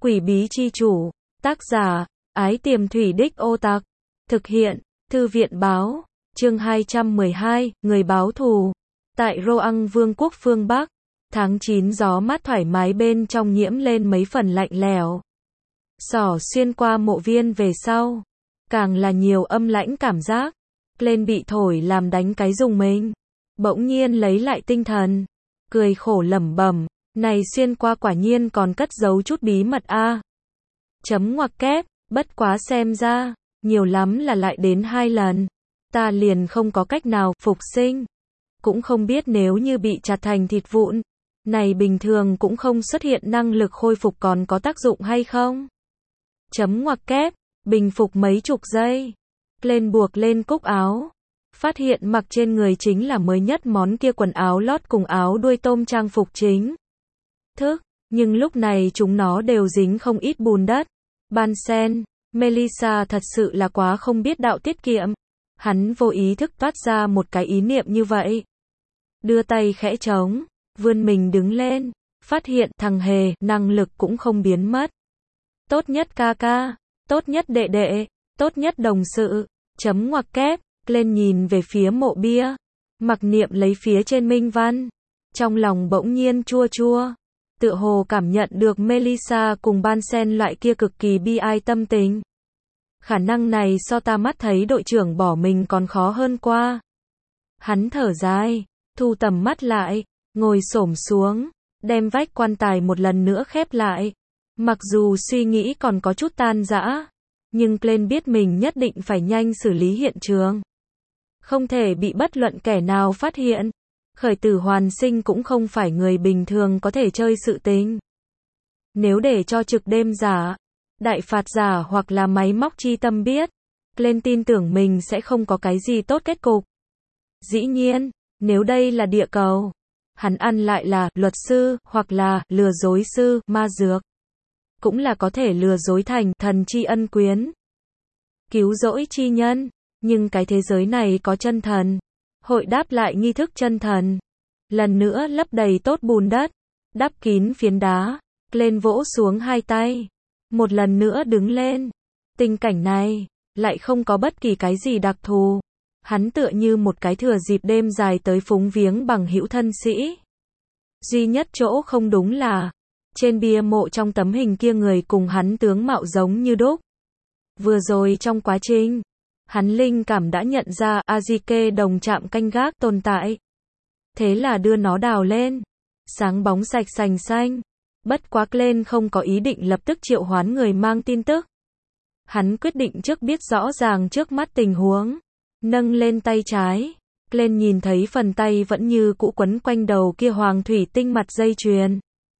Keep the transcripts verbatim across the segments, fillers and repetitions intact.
Quỷ bí chi chủ. Tác giả, Ái Tiềm Thủy Đích Ô Tặc. Thực hiện, Thư viện báo. Chương hai trăm mười hai, Người báo thù. Tại Roang Vương quốc phương Bắc, tháng chín gió mát thoải mái bên trong nhiễm lên mấy phần lạnh lẽo. Xỏ xuyên qua mộ viên về sau, càng là nhiều âm lãnh cảm giác. Lên bị thổi làm đánh cái rùng mình. Bỗng nhiên lấy lại tinh thần, cười khổ lẩm bẩm, này xuyên qua quả nhiên còn cất giấu chút bí mật a. Chấm ngoặc kép, bất quá xem ra, nhiều lắm là lại đến hai lần. Ta liền không có cách nào phục sinh. Cũng không biết nếu như bị chặt thành thịt vụn, này bình thường cũng không xuất hiện năng lực khôi phục còn có tác dụng hay không? Chấm ngoặc kép, bình phục mấy chục giây. Lên buộc lên cúc áo. Phát hiện mặc trên người chính là mới nhất món kia quần áo lót cùng áo đuôi tôm trang phục chính thức, nhưng lúc này chúng nó đều dính không ít bùn đất. Ban Sen, Melissa thật sự là quá không biết đạo tiết kiệm. Hắn vô ý thức toát ra một cái ý niệm như vậy. Đưa tay khẽ trống, vươn mình đứng lên, phát hiện thằng hề, năng lực cũng không biến mất. Tốt nhất ca ca, tốt nhất đệ đệ, tốt nhất đồng sự, chấm ngoặc kép, lên nhìn về phía mộ bia, mặc niệm lấy phía trên minh văn. Trong lòng bỗng nhiên chua chua, tựa hồ cảm nhận được Melissa cùng Ban Sen loại kia cực kỳ bi ai tâm tình. Khả năng này so ta mắt thấy đội trưởng bỏ mình còn khó hơn qua. Hắn thở dài, thu tầm mắt lại, ngồi xổm xuống, đem vách quan tài một lần nữa khép lại. Mặc dù suy nghĩ còn có chút tan rã, nhưng Glenn biết mình nhất định phải nhanh xử lý hiện trường. Không thể bị bất luận kẻ nào phát hiện. Khởi tử hoàn sinh cũng không phải người bình thường có thể chơi sự tình. Nếu để cho trực đêm giả, đại phạt giả hoặc là máy móc chi tâm biết, Glenn tin tưởng mình sẽ không có cái gì tốt kết cục. Dĩ nhiên, nếu đây là địa cầu, hắn ăn lại là luật sư hoặc là lừa dối sư, ma dược. Cũng là có thể lừa dối thành thần chi ân quyến, cứu rỗi chi nhân. Nhưng cái thế giới này có chân thần, hội đáp lại nghi thức chân thần. Lần nữa lấp đầy tốt bùn đất, đắp kín phiến đá, lên vỗ xuống hai tay. Một lần nữa đứng lên. Tình cảnh này, lại không có bất kỳ cái gì đặc thù. Hắn tựa như một cái thừa dịp đêm dài tới phúng viếng bằng hữu thân sĩ. Duy nhất chỗ không đúng là, trên bia mộ trong tấm hình kia người cùng hắn tướng mạo giống như đúc. Vừa rồi trong quá trình, hắn linh cảm đã nhận ra Azike đồng trạm canh gác tồn tại. Thế là đưa nó đào lên. Sáng bóng sạch sành xanh. Bất quá Glenn không có ý định lập tức triệu hoán người mang tin tức. Hắn quyết định trước biết rõ ràng trước mắt tình huống. Nâng lên tay trái. Glenn nhìn thấy phần tay vẫn như cũ quấn quanh đầu kia hoàng thủy tinh mặt dây chuyền.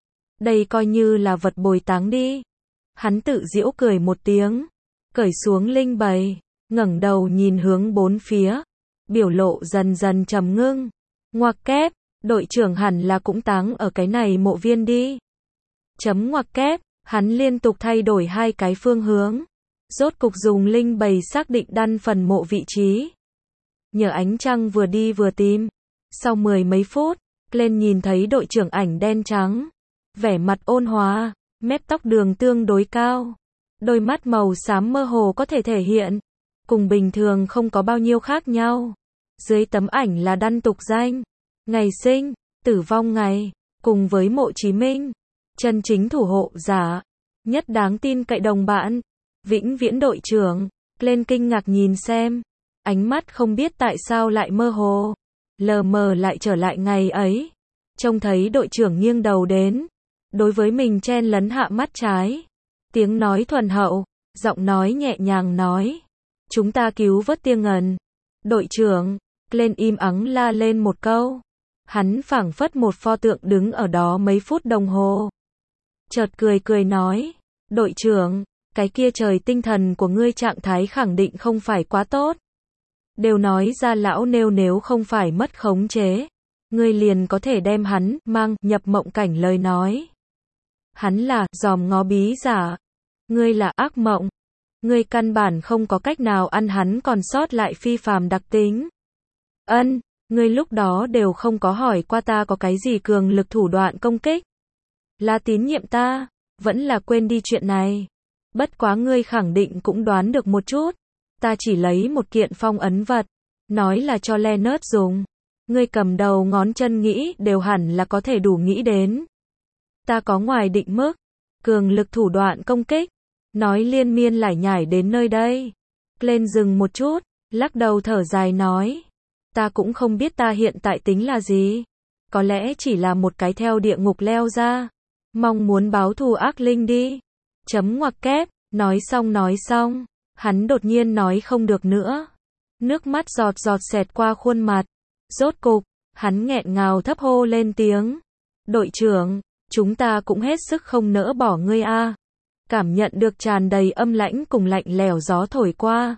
Đây coi như là vật bồi táng đi. Hắn tự giễu cười một tiếng. Cởi xuống linh bày. Ngẩng đầu nhìn hướng bốn phía. Biểu lộ dần dần trầm ngưng. Ngoặc kép, đội trưởng hẳn là cũng táng ở cái này mộ viên đi. Chấm ngoặc kép, hắn liên tục thay đổi hai cái phương hướng. Rốt cục dùng linh bày xác định đăn phần mộ vị trí. Nhờ ánh trăng vừa đi vừa tìm. Sau mười mấy phút, Glenn nhìn thấy đội trưởng ảnh đen trắng. Vẻ mặt ôn hòa, mép tóc đường tương đối cao. Đôi mắt màu xám mơ hồ có thể thể hiện. Cùng bình thường không có bao nhiêu khác nhau. Dưới tấm ảnh là đăn tục danh, ngày sinh, tử vong ngày, cùng với mộ Chí Minh. Chân chính thủ hộ giả, nhất đáng tin cậy đồng bạn, vĩnh viễn đội trưởng. Lên kinh ngạc nhìn xem, ánh mắt không biết tại sao lại mơ hồ, lờ mờ lại trở lại ngày ấy. Trông thấy đội trưởng nghiêng đầu đến, đối với mình chen lấn hạ mắt trái. Tiếng nói thuần hậu, giọng nói nhẹ nhàng nói. Chúng ta cứu vớt Tia Ngần. Đội trưởng, lên im ắng la lên một câu. Hắn phảng phất một pho tượng đứng ở đó mấy phút đồng hồ. Chợt cười cười nói. Đội trưởng, cái kia trời tinh thần của ngươi trạng thái khẳng định không phải quá tốt. Đều nói ra lão nêu nếu không phải mất khống chế, ngươi liền có thể đem hắn mang nhập mộng cảnh lời nói. Hắn là dòm ngó bí giả. Ngươi là ác mộng. Ngươi căn bản không có cách nào ăn hắn còn sót lại phi phàm đặc tính. Ân, ngươi lúc đó đều không có hỏi qua ta có cái gì cường lực thủ đoạn công kích. Là tín nhiệm ta, vẫn là quên đi chuyện này. Bất quá ngươi khẳng định cũng đoán được một chút. Ta chỉ lấy một kiện phong ấn vật, nói là cho Leonard dùng. Ngươi cầm đầu ngón chân nghĩ đều hẳn là có thể đủ nghĩ đến. Ta có ngoài định mức, cường lực thủ đoạn công kích. Nói liên miên lải nhải đến nơi đây. Glenn dừng một chút, lắc đầu thở dài nói. Ta cũng không biết ta hiện tại tính là gì. Có lẽ chỉ là một cái theo địa ngục leo ra. Mong muốn báo thù ác linh đi. Chấm ngoặc kép, nói xong nói xong. Hắn đột nhiên nói không được nữa. Nước mắt giọt giọt xẹt qua khuôn mặt. Rốt cục, hắn nghẹn ngào thấp hô lên tiếng. Đội trưởng, chúng ta cũng hết sức không nỡ bỏ ngươi a. Cảm nhận được tràn đầy âm lãnh cùng lạnh lẽo gió thổi qua.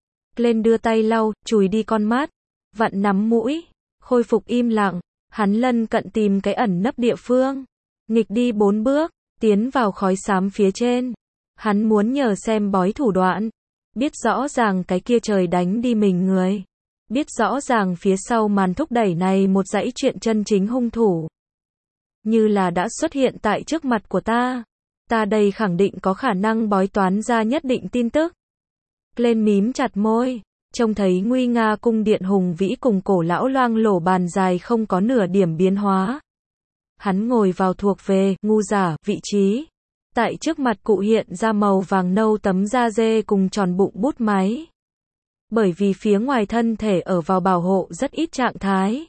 Lên đưa tay lau, chùi đi con mắt. Vặn nắm mũi, khôi phục im lặng. Hắn lân cận tìm cái ẩn nấp địa phương. Nghịch đi bốn bước, tiến vào khói xám phía trên. Hắn muốn nhờ xem bói thủ đoạn. Biết rõ ràng cái kia trời đánh đi mình người. Biết rõ ràng phía sau màn thúc đẩy này một dãy chuyện chân chính hung thủ. Như là đã xuất hiện tại trước mặt của ta. Ta đây khẳng định có khả năng bói toán ra nhất định tin tức. Lên mím chặt môi. Trông thấy nguy nga cung điện hùng vĩ cùng cổ lão loang lổ bàn dài không có nửa điểm biến hóa. Hắn ngồi vào thuộc về ngu giả vị trí. Tại trước mặt cụ hiện ra màu vàng nâu tấm da dê cùng tròn bụng bút máy. Bởi vì phía ngoài thân thể ở vào bảo hộ rất ít trạng thái.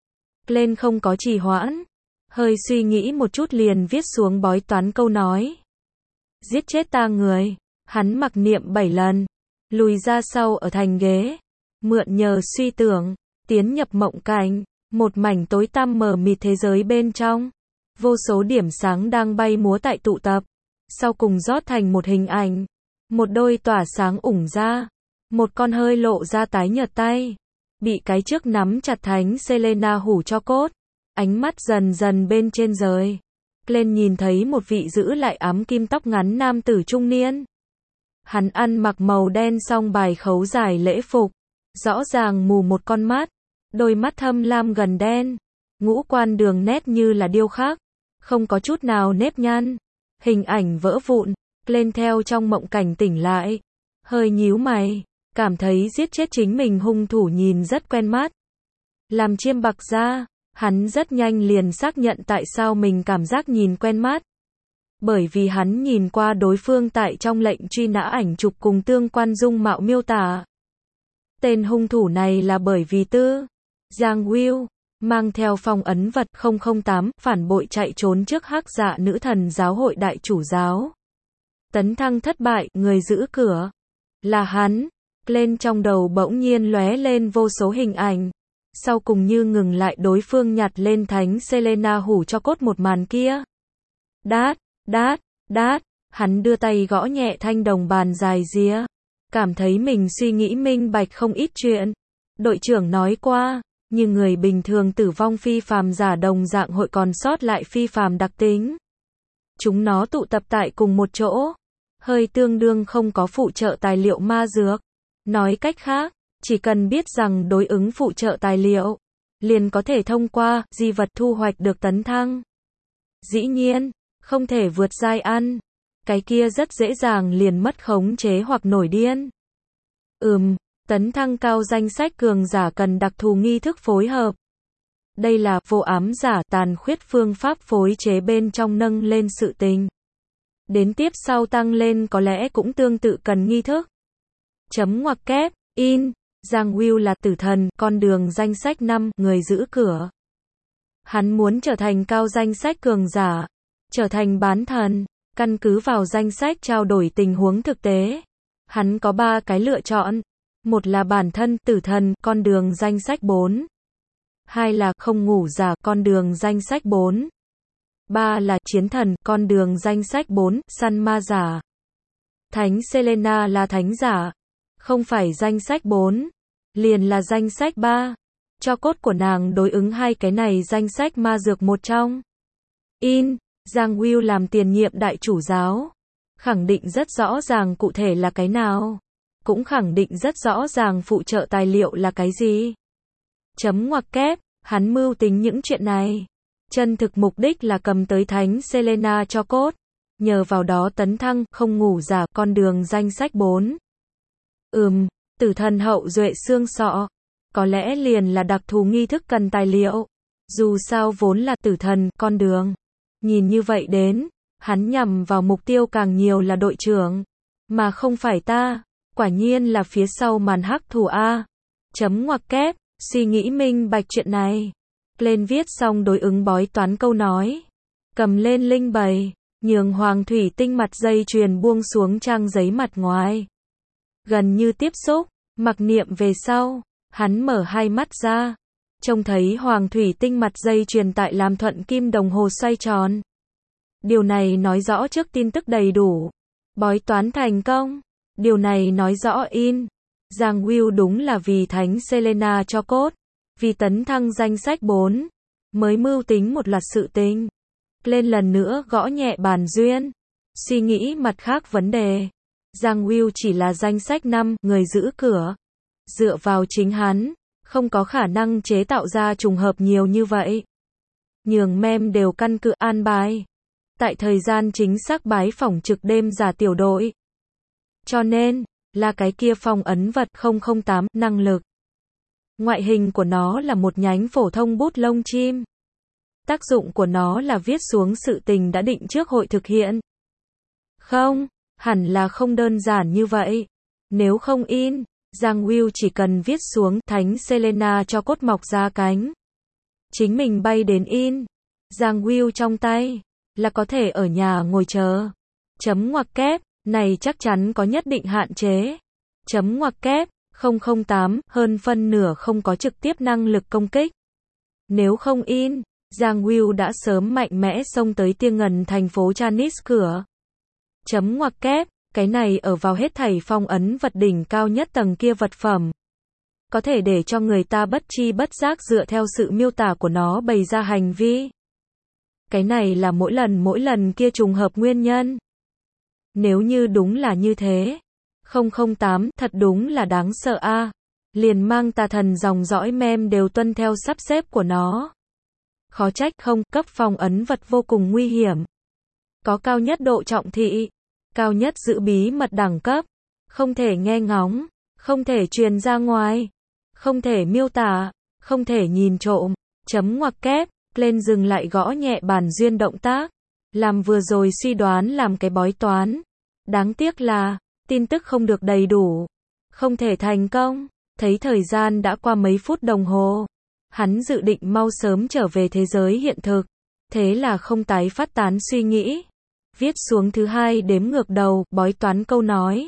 Lên không có trì hoãn. Hơi suy nghĩ một chút liền viết xuống bói toán câu nói. Giết chết ta người. Hắn mặc niệm bảy lần. Lùi ra sau ở thành ghế. Mượn nhờ suy tưởng. Tiến nhập mộng cảnh. Một mảnh tối tăm mờ mịt thế giới bên trong. Vô số điểm sáng đang bay múa tại tụ tập. Sau cùng rót thành một hình ảnh. Một đôi tỏa sáng ủng ra. Một con hơi lộ ra tái nhợt tay. Bị cái trước nắm chặt thánh Selena hủ cho cốt. Ánh mắt dần dần bên trên rời. Glenn nhìn thấy một vị giữ lại ám kim tóc ngắn nam tử trung niên. Hắn ăn mặc màu đen song bài khấu dài lễ phục. Rõ ràng mù một con mắt. Đôi mắt thâm lam gần đen. Ngũ quan đường nét như là điêu khắc. Không có chút nào nếp nhăn. Hình ảnh vỡ vụn. Glenn theo trong mộng cảnh tỉnh lại. Hơi nhíu mày. Cảm thấy giết chết chính mình hung thủ nhìn rất quen mắt. Làm chiêm bạc ra. Hắn rất nhanh liền xác nhận tại sao mình cảm giác nhìn quen mắt. Bởi vì hắn nhìn qua đối phương tại trong lệnh truy nã ảnh chụp cùng tương quan dung mạo miêu tả. Tên hung thủ này là bởi vì Tư Giang Will mang theo phong ấn vật không không tám phản bội chạy trốn trước hắc dạ nữ thần giáo hội đại chủ giáo. Tấn thăng thất bại, người giữ cửa là hắn. Lên trong đầu bỗng nhiên lóe lên vô số hình ảnh. Sau cùng như ngừng lại đối phương nhặt lên thánh Selena hủ cho cốt một màn kia. Đát, đát, đát, hắn đưa tay gõ nhẹ thanh đồng bàn dài rĩa. Cảm thấy mình suy nghĩ minh bạch không ít chuyện. Đội trưởng nói qua, như người bình thường tử vong phi phàm giả đồng dạng hội còn sót lại phi phàm đặc tính. Chúng nó tụ tập tại cùng một chỗ. Hơi tương đương không có phụ trợ tài liệu ma dược. Nói cách khác, chỉ cần biết rằng đối ứng phụ trợ tài liệu, liền có thể thông qua di vật thu hoạch được tấn thăng. Dĩ nhiên, không thể vượt giai ăn. Cái kia rất dễ dàng liền mất khống chế hoặc nổi điên. Ừm, tấn thăng cao danh sách cường giả cần đặc thù nghi thức phối hợp. Đây là vô ám giả tàn khuyết phương pháp phối chế bên trong nâng lên sự tình. Đến tiếp sau tăng lên có lẽ cũng tương tự cần nghi thức. Chấm ngoặc kép, in, Giang Will là tử thần, con đường danh sách năm, người giữ cửa. Hắn muốn trở thành cao danh sách cường giả, trở thành bán thần, căn cứ vào danh sách trao đổi tình huống thực tế. Hắn có ba cái lựa chọn. Một là bản thân, tử thần, con đường danh sách bốn. Hai là không ngủ giả, con đường danh sách bốn. Ba là chiến thần, con đường danh sách bốn, săn ma giả. Thánh Selena là thánh giả. Không phải danh sách bốn. Liền là danh sách ba. Cho cốt của nàng đối ứng hai cái này danh sách ma dược một trong. In, Giang Will làm tiền nhiệm đại chủ giáo. Khẳng định rất rõ ràng cụ thể là cái nào. Cũng khẳng định rất rõ ràng phụ trợ tài liệu là cái gì. Chấm ngoặc kép, hắn mưu tính những chuyện này. Chân thực mục đích là cầm tới thánh Selena cho cốt. nhờ vào đó tấn thăng, không ngủ giả, con đường danh sách bốn. Ừm, tử thần hậu duệ xương sọ. Có lẽ liền là đặc thù nghi thức cần tài liệu. Dù sao vốn là tử thần, con đường. Nhìn như vậy đến, hắn nhằm vào mục tiêu càng nhiều là đội trưởng. Mà không phải ta. Quả nhiên là phía sau màn hắc thủ A. Chấm ngoặc kép, suy nghĩ minh bạch chuyện này. Lên viết xong đối ứng bói toán câu nói. Cầm lên linh bày, nhường hoàng thủy tinh mặt dây chuyền buông xuống trang giấy mặt ngoài. Gần như tiếp xúc, mặc niệm về sau, hắn mở hai mắt ra. Trông thấy hoàng thủy tinh mặt dây chuyền tại làm thuận kim đồng hồ xoay tròn. Điều này nói rõ trước tin tức đầy đủ. Bói toán thành công. Điều này nói rõ in. Giang Will đúng là vì thánh Selena cho cốt. Vì tấn thăng danh sách bốn. Mới mưu tính một loạt sự tình. Lên lần nữa gõ nhẹ bàn duyên. Suy nghĩ mặt khác vấn đề. Giang Will chỉ là danh sách năm, người giữ cửa. Dựa vào chính hắn, không có khả năng chế tạo ra trùng hợp nhiều như vậy. Nhường mem đều căn cứ an bài. Tại thời gian chính xác bái phỏng trực đêm giả tiểu đội. Cho nên, là cái kia phong ấn vật không không tám, năng lực. Ngoại hình của nó là một nhánh phổ thông bút lông chim. Tác dụng của nó là viết xuống sự tình đã định trước hội thực hiện. Không, hẳn là không đơn giản như vậy. Nếu không in, Giang Will chỉ cần viết xuống thánh Selena cho cốt mọc ra cánh. Chính mình bay đến in. Giang Will trong tay, là có thể ở nhà ngồi chờ. Chấm ngoặc kép, này chắc chắn có nhất định hạn chế. Chấm ngoặc kép, không không tám, hơn phân nửa không có trực tiếp năng lực công kích. Nếu không in, Giang Will đã sớm mạnh mẽ xông tới Tia Ngần thành phố Chanis cửa. Chấm ngoặc kép, cái này ở vào hết thảy phong ấn vật đỉnh cao nhất tầng kia vật phẩm. Có thể để cho người ta bất chi bất giác dựa theo sự miêu tả của nó bày ra hành vi. Cái này là mỗi lần mỗi lần kia trùng hợp nguyên nhân. Nếu như đúng là như thế, không không tám thật đúng là đáng sợ a. À. Liền mang tà thần dòng dõi mem đều tuân theo sắp xếp của nó. Khó trách không, cấp phong ấn vật vô cùng nguy hiểm. Có cao nhất độ trọng thị, cao nhất giữ bí mật đẳng cấp, không thể nghe ngóng, không thể truyền ra ngoài, không thể miêu tả, không thể nhìn trộm. Chấm ngoặc kép, lên dừng lại gõ nhẹ bàn duyên động tác. Làm vừa rồi suy đoán làm cái bói toán. Đáng tiếc là, tin tức không được đầy đủ. Không thể thành công. Thấy thời gian đã qua mấy phút đồng hồ. Hắn dự định mau sớm trở về thế giới hiện thực. Thế là không tái phát tán suy nghĩ. Viết xuống thứ hai đếm ngược đầu, bói toán câu nói.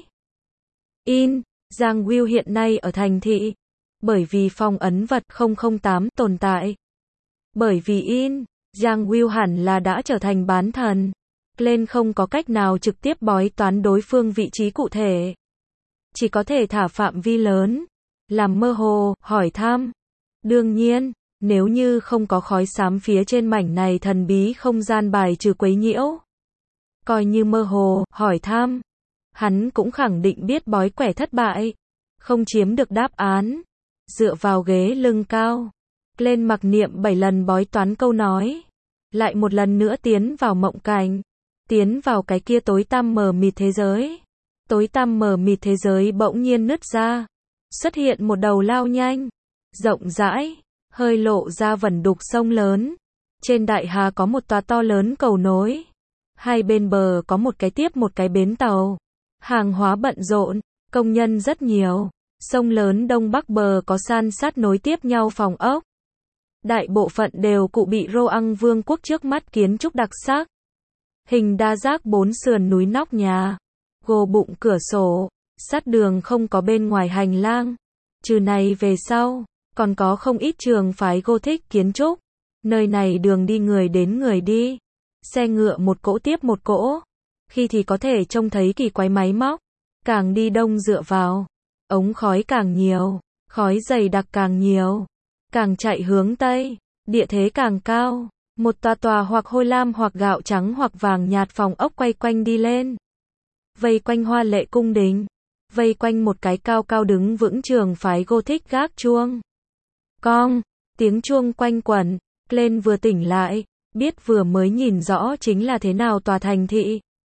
In, Giang Will hiện nay ở thành thị. Bởi vì phong ấn vật không không tám tồn tại. Bởi vì in, Giang Will hẳn là đã trở thành bán thần. Lên không có cách nào trực tiếp bói toán đối phương vị trí cụ thể. Chỉ có thể thả phạm vi lớn. Làm mơ hồ, hỏi thăm. Đương nhiên, nếu như không có khói xám phía trên mảnh này thần bí không gian bài trừ quấy nhiễu. Coi như mơ hồ, hỏi thăm. Hắn cũng khẳng định biết bói quẻ thất bại. Không chiếm được đáp án. Dựa vào ghế lưng cao. Lên mặc niệm bảy lần bói toán câu nói. Lại một lần nữa tiến vào mộng cảnh. Tiến vào cái kia tối tăm mờ mịt thế giới. Tối tăm mờ mịt thế giới bỗng nhiên nứt ra. Xuất hiện một đầu lao nhanh. Rộng rãi. Hơi lộ ra vẩn đục sông lớn. Trên đại hà có một tòa to lớn cầu nối. Hai bên bờ có một cái tiếp một cái bến tàu. Hàng hóa bận rộn. Công nhân rất nhiều. Sông lớn đông bắc bờ có san sát nối tiếp nhau phòng ốc. Đại bộ phận đều cụ bị Roang Vương quốc trước mắt kiến trúc đặc sắc. Hình đa giác bốn sườn núi nóc nhà. Gồ bụng cửa sổ. Sát đường không có bên ngoài hành lang. Trừ này về sau, còn có không ít trường phái Gothic kiến trúc. Nơi này đường đi người đến người đi. Xe ngựa một cỗ tiếp một cỗ. Khi thì có thể trông thấy kỳ quái máy móc. Càng đi đông dựa vào. Ống khói càng nhiều. Khói dày đặc càng nhiều. Càng chạy hướng Tây, địa thế càng cao. Một tòa tòa hoặc hôi lam hoặc gạo trắng hoặc vàng nhạt phòng ốc quay quanh đi lên. Vây quanh hoa lệ cung đình. Vây quanh một cái cao cao đứng vững trường phái Gothic gác chuông. Cong, tiếng chuông quanh quẩn. Lên vừa tỉnh lại, biết vừa mới nhìn rõ chính là thế nào tòa thành thị.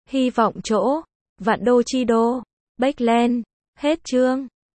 Hy vọng chỗ. Vạn đô chi đô. Bách Len. Hết chương.